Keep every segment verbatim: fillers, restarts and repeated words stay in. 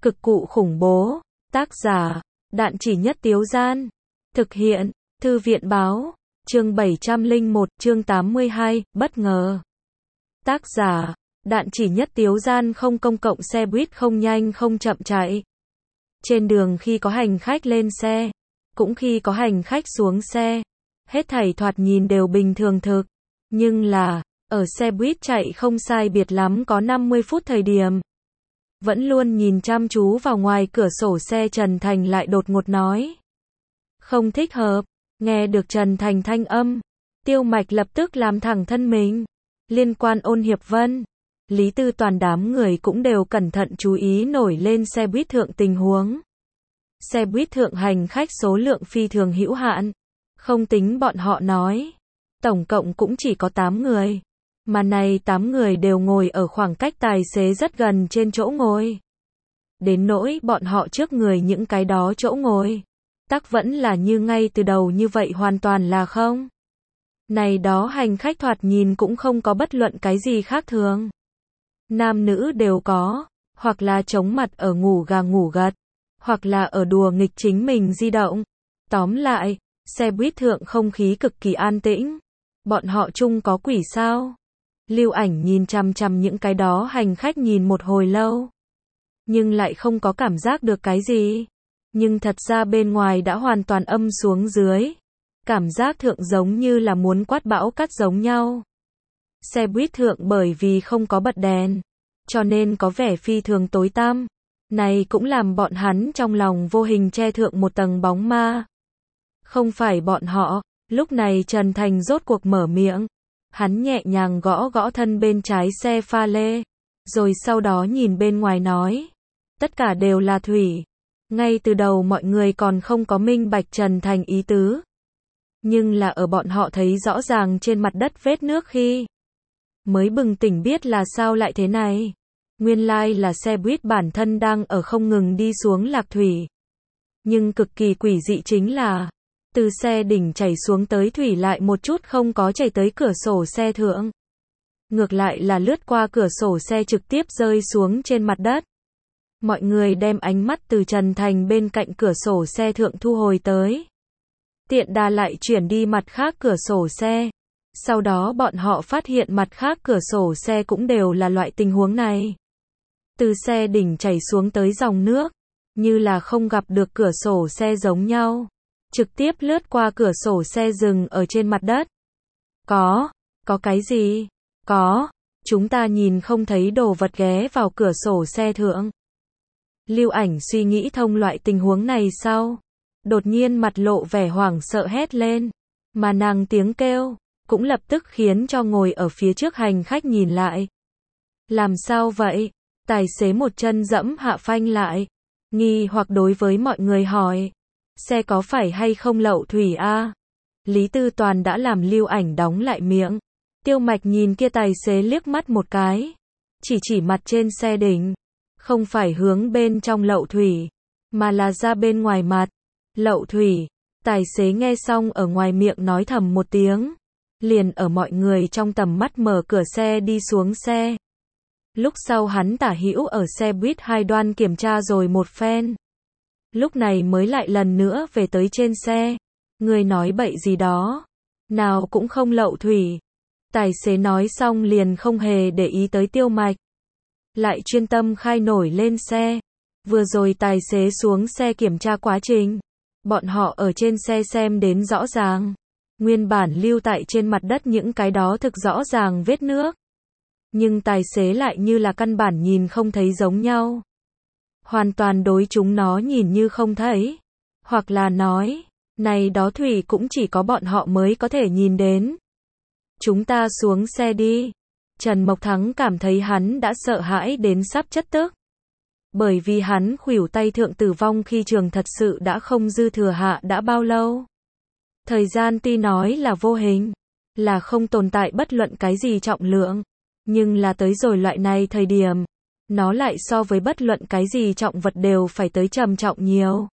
Cực cụ khủng bố. Tác giả, Đạn Chỉ Nhất Tiếu Gian. Thực hiện, Thư viện Báo. Chương bảy trăm lẻ một, chương tám mươi hai, bất ngờ. Tác giả, Đạn Chỉ Nhất Tiếu Gian. Không công cộng xe buýt không nhanh không chậm chạy. Trên đường khi có hành khách lên xe, cũng khi có hành khách xuống xe, hết thảy thoạt nhìn đều bình thường thực. Nhưng là, ở xe buýt chạy không sai biệt lắm có năm mươi phút thời điểm, vẫn luôn nhìn chăm chú vào ngoài cửa sổ xe Trần Thành lại đột ngột nói. Không thích hợp. Nghe được Trần Thành thanh âm, Tiêu Mạch lập tức làm thẳng thân mình. Liên quan Ôn Hiệp Vân, Lý Tư Toàn đám người cũng đều cẩn thận chú ý nổi lên xe buýt thượng tình huống. Xe buýt thượng hành khách số lượng phi thường hữu hạn. Không tính bọn họ nói, tổng cộng cũng chỉ có tám người. Mà này tám người đều ngồi ở khoảng cách tài xế rất gần trên chỗ ngồi. Đến nỗi bọn họ trước người những cái đó chỗ ngồi, tắc vẫn là như ngay từ đầu như vậy, hoàn toàn là không. Này đó hành khách thoạt nhìn cũng không có bất luận cái gì khác thường. Nam nữ đều có, hoặc là chống mặt ở ngủ gà ngủ gật, hoặc là ở đùa nghịch chính mình di động. Tóm lại, xe buýt thượng không khí cực kỳ an tĩnh. Bọn họ chung có quỷ sao? Lưu Ảnh nhìn chằm chằm những cái đó hành khách nhìn một hồi lâu, nhưng lại không có cảm giác được cái gì. Nhưng thật ra bên ngoài đã hoàn toàn âm xuống dưới. Cảm giác thượng giống như là muốn quát bão cắt giống nhau. Xe buýt thượng bởi vì không có bật đèn, cho nên có vẻ phi thường tối tăm. Này cũng làm bọn hắn trong lòng vô hình che thượng một tầng bóng ma. Không phải bọn họ. Lúc này Trần Thành rốt cuộc mở miệng. Hắn nhẹ nhàng gõ gõ thân bên trái xe pha lê, rồi sau đó nhìn bên ngoài nói. Tất cả đều là thủy. Ngay từ đầu mọi người còn không có minh bạch Trần Thành ý tứ. Nhưng là ở bọn họ thấy rõ ràng trên mặt đất vết nước khi, mới bừng tỉnh biết là sao lại thế này. Nguyên lai là xe buýt bản thân đang ở không ngừng đi xuống lạc thủy. Nhưng cực kỳ quỷ dị chính là, từ xe đỉnh chảy xuống tới thủy lại một chút không có chảy tới cửa sổ xe thượng. Ngược lại là lướt qua cửa sổ xe trực tiếp rơi xuống trên mặt đất. Mọi người đem ánh mắt từ Trần Thành bên cạnh cửa sổ xe thượng thu hồi tới. Tiện đà lại chuyển đi mặt khác cửa sổ xe. Sau đó bọn họ phát hiện mặt khác cửa sổ xe cũng đều là loại tình huống này. Từ xe đỉnh chảy xuống tới dòng nước, như là không gặp được cửa sổ xe giống nhau. Trực tiếp lướt qua cửa sổ xe dừng ở trên mặt đất. Có, có cái gì? Có, chúng ta nhìn không thấy đồ vật ghé vào cửa sổ xe thượng. Lưu Ảnh suy nghĩ thông loại tình huống này sau, đột nhiên mặt lộ vẻ hoảng sợ hét lên, mà nàng tiếng kêu, cũng lập tức khiến cho ngồi ở phía trước hành khách nhìn lại. Làm sao vậy? Tài xế một chân dẫm hạ phanh lại, nghi hoặc đối với mọi người hỏi. Xe có phải hay không lậu thủy a? Lý Tư Toàn đã làm Lưu Ảnh đóng lại miệng. Tiêu Mạch nhìn kia tài xế liếc mắt một cái, chỉ chỉ mặt trên xe đỉnh. Không phải hướng bên trong lậu thủy, mà là ra bên ngoài mặt. Lậu thủy. Tài xế nghe xong ở ngoài miệng nói thầm một tiếng, liền ở mọi người trong tầm mắt mở cửa xe đi xuống xe. Lúc sau hắn tả hữu ở xe buýt hai đoan kiểm tra rồi một phen. Lúc này mới lại lần nữa về tới trên xe. Người nói bậy gì đó, nào cũng không lậu thủy. Tài xế nói xong liền không hề để ý tới Tiêu Mạch, lại chuyên tâm khai nổi lên xe. Vừa rồi tài xế xuống xe kiểm tra quá trình, bọn họ ở trên xe xem đến rõ ràng. Nguyên bản lưu tại trên mặt đất những cái đó thực rõ ràng vết nước, nhưng tài xế lại như là căn bản nhìn không thấy giống nhau. Hoàn toàn đối chúng nó nhìn như không thấy. Hoặc là nói, này đó thủy cũng chỉ có bọn họ mới có thể nhìn đến. Chúng ta xuống xe đi. Trần Mộc Thắng cảm thấy hắn đã sợ hãi đến sắp chất tức. Bởi vì hắn khuỷu tay thượng tử vong khi trường thật sự đã không dư thừa hạ đã bao lâu. Thời gian tuy nói là vô hình, là không tồn tại bất luận cái gì trọng lượng, nhưng là tới rồi loại này thời điểm, nó lại so với bất luận cái gì trọng vật đều phải tới trầm trọng nhiều.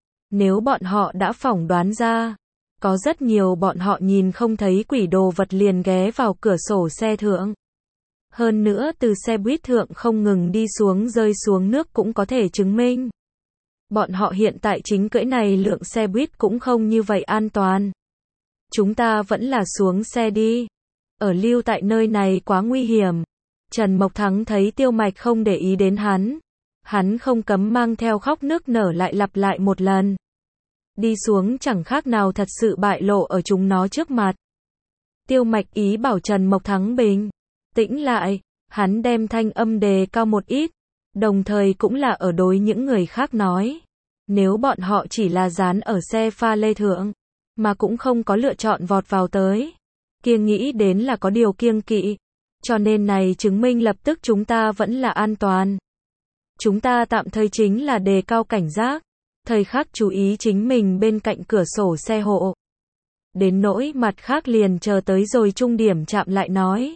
Nếu bọn họ đã phỏng đoán ra, có rất nhiều bọn họ nhìn không thấy quỷ đồ vật liền ghé vào cửa sổ xe thượng. Hơn nữa từ xe buýt thượng không ngừng đi xuống rơi xuống nước cũng có thể chứng minh. Bọn họ hiện tại chính cưỡi này lượng xe buýt cũng không như vậy an toàn. Chúng ta vẫn là xuống xe đi. Ở lưu tại nơi này quá nguy hiểm. Trần Mộc Thắng thấy Tiêu Mạch không để ý đến hắn. Hắn không cấm mang theo khóc nức nở lại lặp lại một lần. Đi xuống chẳng khác nào thật sự bại lộ ở chúng nó trước mặt. Tiêu Mạch ý bảo Trần Mộc Thắng bình tĩnh lại. Hắn đem thanh âm đề cao một ít. Đồng thời cũng là ở đối những người khác nói. Nếu bọn họ chỉ là dán ở xe pha lê thượng, mà cũng không có lựa chọn vọt vào tới, kia nghĩ đến là có điều kiêng kỵ. Cho nên này chứng minh lập tức chúng ta vẫn là an toàn. Chúng ta tạm thời chính là đề cao cảnh giác, thời khắc chú ý chính mình bên cạnh cửa sổ xe hộ. Đến nỗi mặt khác liền chờ tới rồi trung điểm chạm lại nói.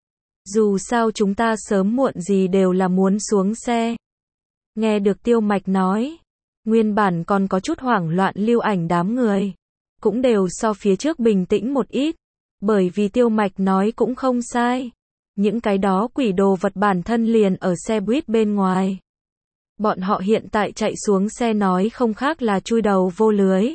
Dù sao chúng ta sớm muộn gì đều là muốn xuống xe. Nghe được Tiêu Mạch nói, nguyên bản còn có chút hoảng loạn Lưu Ảnh đám người, cũng đều so phía trước bình tĩnh một ít, bởi vì Tiêu Mạch nói cũng không sai. Những cái đó quỷ đồ vật bản thân liền ở xe buýt bên ngoài. Bọn họ hiện tại chạy xuống xe nói không khác là chui đầu vô lưới.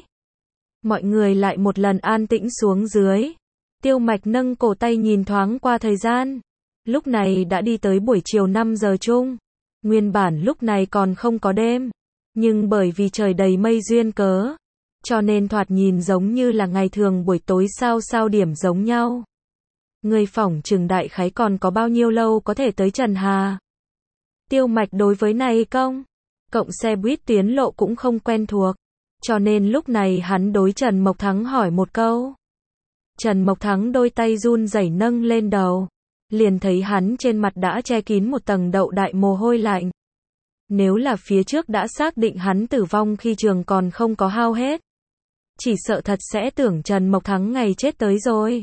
Mọi người lại một lần an tĩnh xuống dưới. Tiêu Mạch nâng cổ tay nhìn thoáng qua thời gian. Lúc này đã đi tới buổi chiều năm giờ chung. Nguyên bản lúc này còn không có đêm. Nhưng bởi vì trời đầy mây duyên cớ, cho nên thoạt nhìn giống như là ngày thường buổi tối sao sao điểm giống nhau. Người phỏng chừng đại khái còn có bao nhiêu lâu có thể tới Trần Hà. Tiêu Mạch đối với này công cộng xe buýt tiến lộ cũng không quen thuộc, cho nên lúc này hắn đối Trần Mộc Thắng hỏi một câu. Trần Mộc Thắng đôi tay run rẩy nâng lên đầu, liền thấy hắn trên mặt đã che kín một tầng đậu đại mồ hôi lạnh. Nếu là phía trước đã xác định hắn tử vong khi trường còn không có hao hết, chỉ sợ thật sẽ tưởng Trần Mộc Thắng ngày chết tới rồi.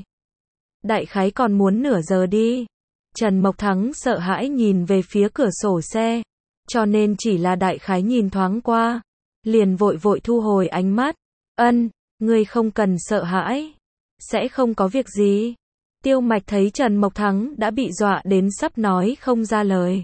Đại khái còn muốn nửa giờ đi. Trần Mộc Thắng sợ hãi nhìn về phía cửa sổ xe, cho nên chỉ là đại khái nhìn thoáng qua, liền vội vội thu hồi ánh mắt. Ân, ngươi không cần sợ hãi, sẽ không có việc gì. Tiêu Mạch thấy Trần Mộc Thắng đã bị dọa đến sắp nói không ra lời.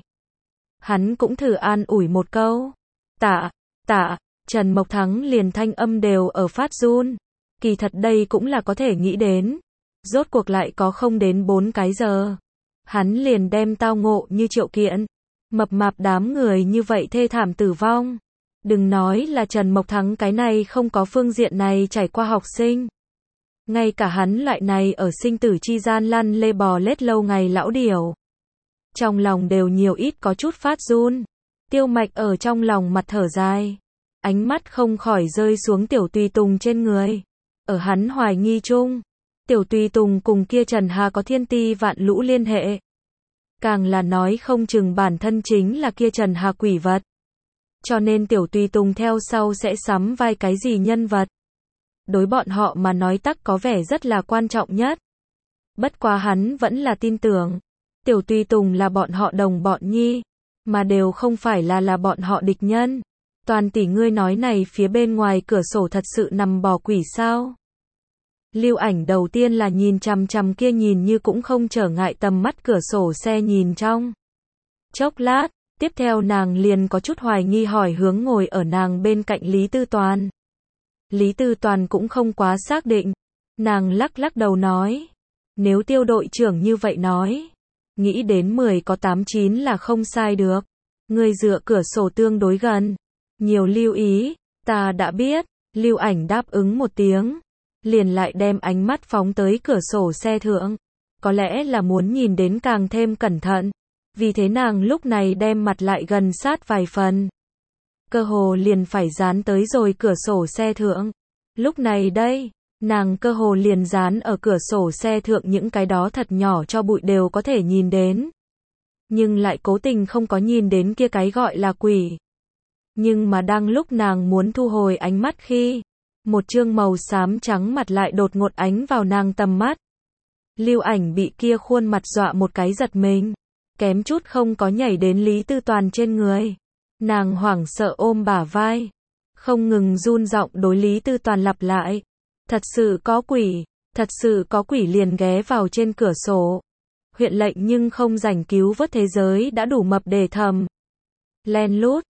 Hắn cũng thử an ủi một câu. Tạ, tạ, Trần Mộc Thắng liền thanh âm đều ở phát run. Kỳ thật đây cũng là có thể nghĩ đến. Rốt cuộc lại có không đến bốn cái giờ. Hắn liền đem tao ngộ như Triệu Kiện, mập mạp đám người như vậy thê thảm tử vong. Đừng nói là Trần Mộc Thắng cái này không có phương diện này trải qua học sinh. Ngay cả hắn loại này ở sinh tử chi gian lăn lê bò lết lâu ngày lão điểu. Trong lòng đều nhiều ít có chút phát run. Tiêu Mạch ở trong lòng mặt thở dài. Ánh mắt không khỏi rơi xuống Tiểu Tùy Tùng trên người. Ở hắn hoài nghi chung, Tiểu Tùy Tùng cùng kia Trần Hà có thiên ti vạn lũ liên hệ. Càng là nói không chừng bản thân chính là kia Trần Hà quỷ vật. Cho nên Tiểu Tùy Tùng theo sau sẽ sắm vai cái gì nhân vật. Đối bọn họ mà nói tắc có vẻ rất là quan trọng nhất. Bất quá hắn vẫn là tin tưởng. Tiểu Tùy Tùng là bọn họ đồng bọn nhi. Mà đều không phải là là bọn họ địch nhân. Toàn tỷ ngươi nói này phía bên ngoài cửa sổ thật sự nằm bò quỷ sao? Lưu Ảnh đầu tiên là nhìn chằm chằm kia nhìn như cũng không trở ngại tầm mắt cửa sổ xe nhìn trong chốc lát, tiếp theo nàng liền có chút hoài nghi hỏi hướng ngồi ở nàng bên cạnh Lý Tư Toàn. Lý Tư Toàn cũng không quá xác định, nàng lắc lắc đầu nói, nếu Tiêu đội trưởng như vậy nói, nghĩ đến mười có tám chín là không sai được. Người dựa cửa sổ tương đối gần, nhiều lưu ý, ta đã biết. Lưu Ảnh đáp ứng một tiếng, liền lại đem ánh mắt phóng tới cửa sổ xe thượng. Có lẽ là muốn nhìn đến càng thêm cẩn thận, vì thế nàng lúc này đem mặt lại gần sát vài phần. Cơ hồ liền phải dán tới rồi cửa sổ xe thượng. Lúc này đây, nàng cơ hồ liền dán ở cửa sổ xe thượng những cái đó thật nhỏ cho bụi đều có thể nhìn đến. Nhưng lại cố tình không có nhìn đến kia cái gọi là quỷ. Nhưng mà đang lúc nàng muốn thu hồi ánh mắt khi, một trương màu xám trắng mặt lại đột ngột ánh vào nàng tầm mắt. Lưu Ảnh bị kia khuôn mặt dọa một cái giật mình, kém chút không có nhảy đến Lý Tư Toàn trên người. Nàng hoảng sợ ôm bả vai, không ngừng run giọng đối Lý Tư Toàn lặp lại. Thật sự có quỷ, thật sự có quỷ liền ghé vào trên cửa sổ. huyện lệnh nhưng không rảnh cứu vớt thế giới đã đủ mập để thầm. Len lút,